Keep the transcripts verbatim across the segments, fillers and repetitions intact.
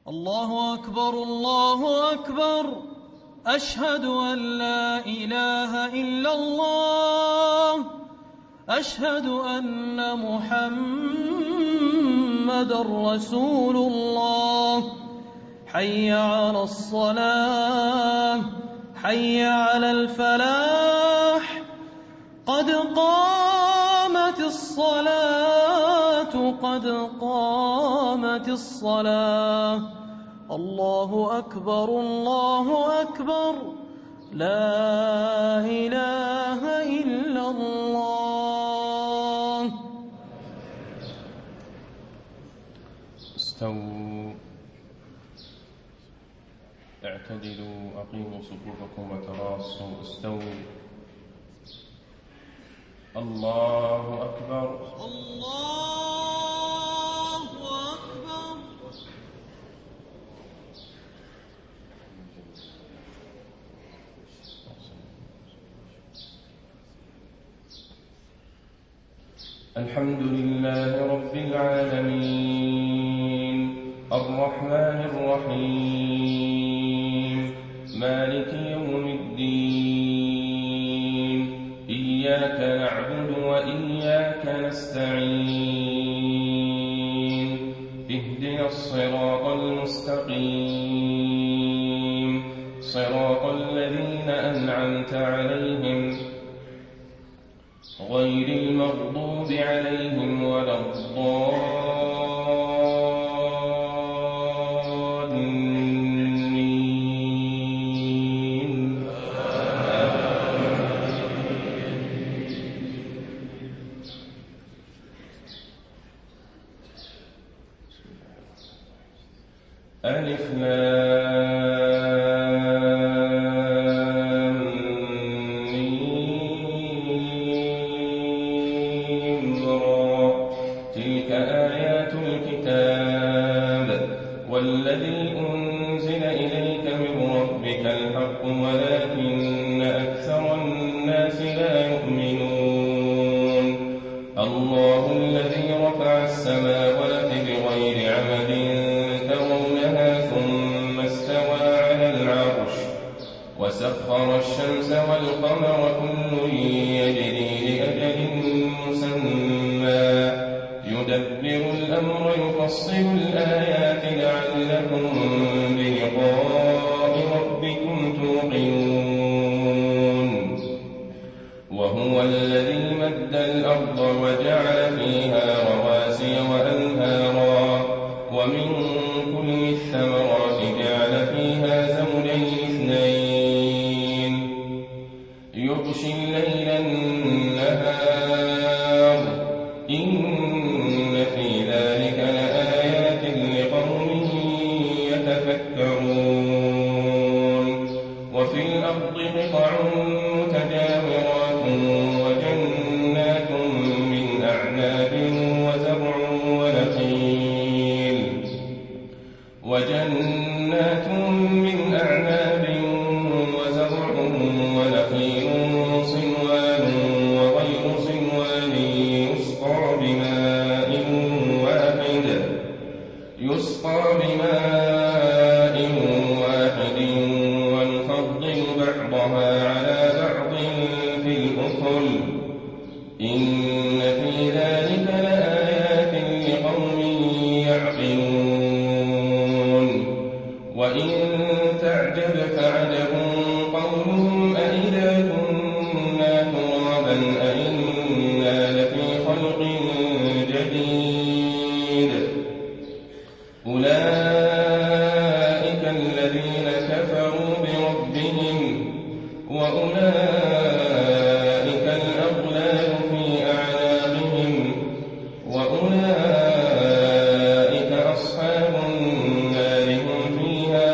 الله أكبر الله أكبر أشهد أن لا إله إلا الله أشهد أن محمدًا رسول الله حي على الصلاة حي على الفلاح قد قامت الصلاة قد قامت الصلاة الله أكبر الله أكبر لا إله إلا الله. استووا اعتدلوا أقيموا صفوفكم وتراصوا استووا. الله أكبر الله أكبر. الحمد لله رب العالمين الرحمن الرحيم مالك يوم الدين إياك نعبد وإياك نستعين اهدنا الصراط المستقيم صراط الذين أنعمت عليهم غير المغضوب عليهم ولا الضالين. ألف والذي أنزل إليك من ربك الحق ولكن أكثر الناس لا يؤمنون. الله الذي رفع السماوات بغير عمد ترونها ثم استوى على العرش وسخر الشمس والقمر كل يجري لأجل مسمى يدبر الأمر يفصل الآيات لعلكم بلقاء ربكم توقنون. وهو الذي مد الأرض وجعل فيها رواسي وأنهارا ومن كل الثمرات جعل فيها زوجين اثنين يغشي الليل النهار إن في ذلك لآيات لقوم يتفكرون. وفي الأرض قطع متجاورات وجنات من أعناب وزرع ونخيل وجنات من أعناب وزرع ونخيل صنوان وغير صنوان يسقى بماء واحد يسقى بماء واحد ونفضل بعضها على بعض في الأكل إن في ذلك لآيات لقوم يعقلون. وإن تعجب فعجب قولهم أإذا كنا ترابا أإنا لفي خلق جديد أولئك الذين كفروا بربهم وأولئك الأغلال في أعناقهم وأولئك أصحاب النار هم فيها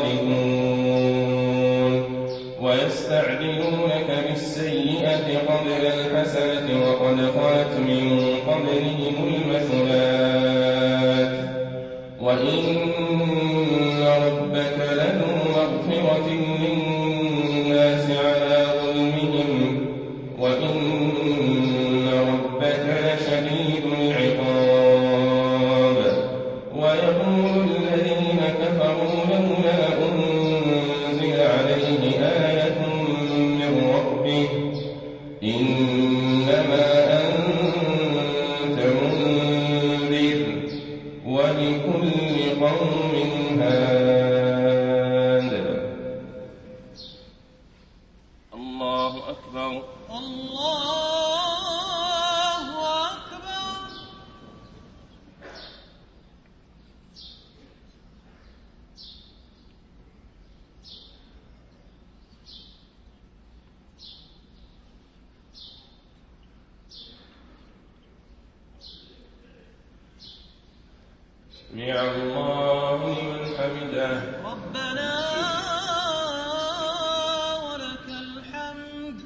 خالدون. ويستعجلونك بالسيئة قبل الحسنة وقد خلت من قبلهم المثلات وإن ربك لذو مغفرة للناس على ظلمهم وإن ربك لشديد العقاب. ويقول الذين قوم هاد. الله أكبر. الله أكبر. سمع الله لمن حمده. ربنا ولك الحمد.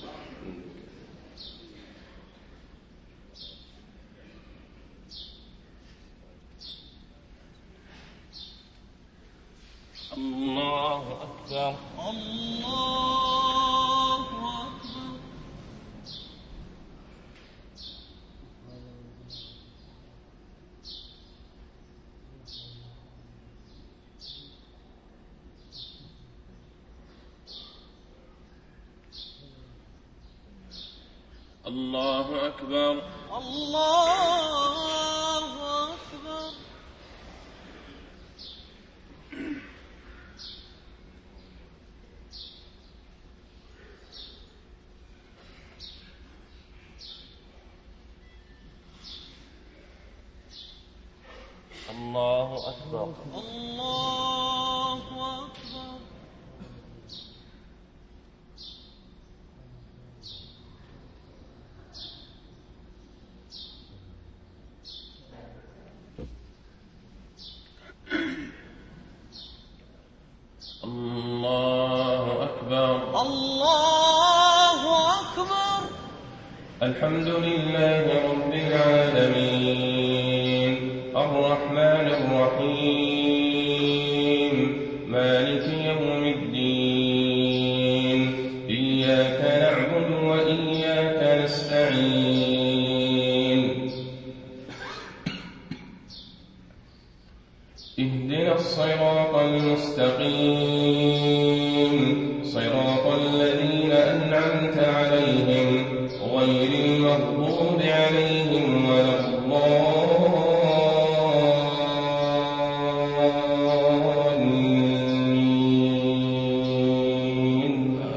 الله أكبر. الله أكبر. الله أكبر. الله أكبر. الله أكبر. الله أكبر. الله أكبر. الله أكبر. الحمد لله رب العالمين الرحمن الرحيم مالك يوم الدين إياك نعبد وإياك نستعين اهدنا الصراط المستقيم صراط الذين أنعمت عليهم غير المغضوب عليهم ولا الضالين.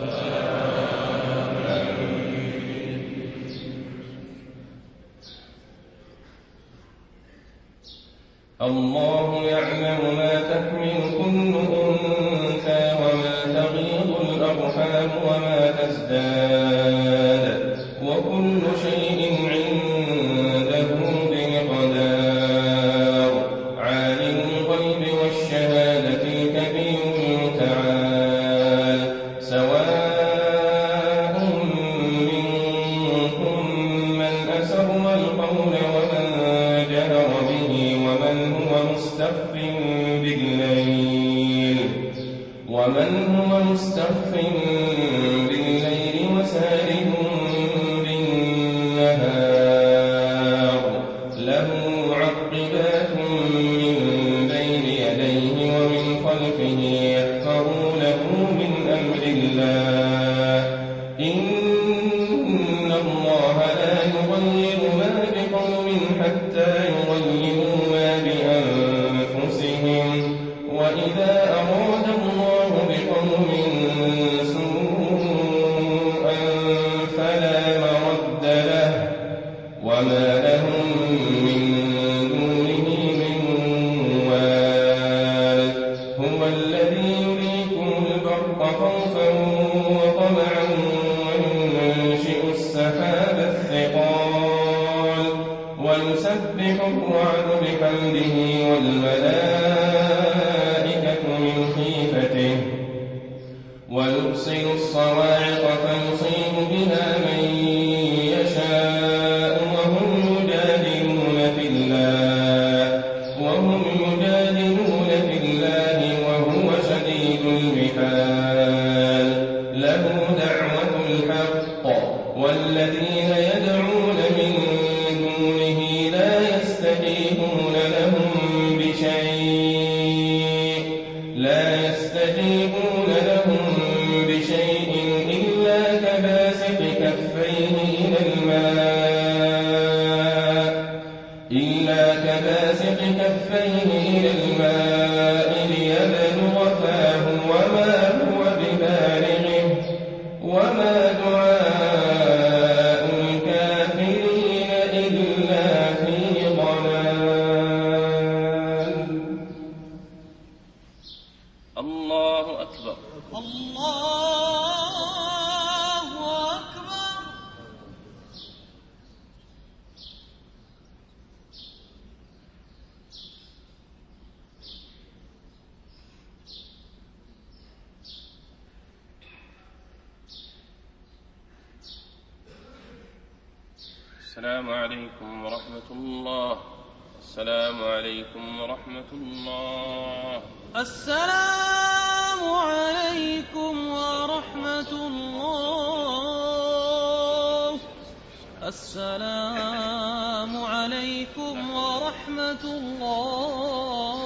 الله يعلم ما تحمل كل أنثى وما تغيض الأرحام وما تزداد وكل شيء عنده بمقدار. عالم الغيب والشهادة الكبير المتعال سواء منكم من أسر القول ومن جهر به ومن هو مستخف بالليل ومن هو مستخف بالليل وسارب بالنهار له معقبات من بين يديه ومن خلفه يحفظونه من أمر الله إن الله لا يغير ما بقوم حتى يغيروا ما بأنفسهم وإذا أراد الله بقوم سوءا فلا مرد له وما لهم من دونه من وال. هو الذي يريكم البرق خوفا وطمعا وينشئ السحاب الثقال ويسبح الرعد بحمده والملائكة من خيفته ويرسل الصواعق فيصيب بها من يشاء وهم يجادلون في الله وهم يجادلون في الله وهو شديد المحال. له دعوة الحق والذين يدعون من دونه لا يستجيبون لهم بشيء لا يستجيبون لهم بشيء إلا كباسط كفيه إلى الماء إلا كباسط كفيه إلى الماء أكبر. الله أكبر. السلام عليكم ورحمة الله. السلام عليكم ورحمة الله. السلام عليكم ورحمة الله. السلام عليكم ورحمة الله.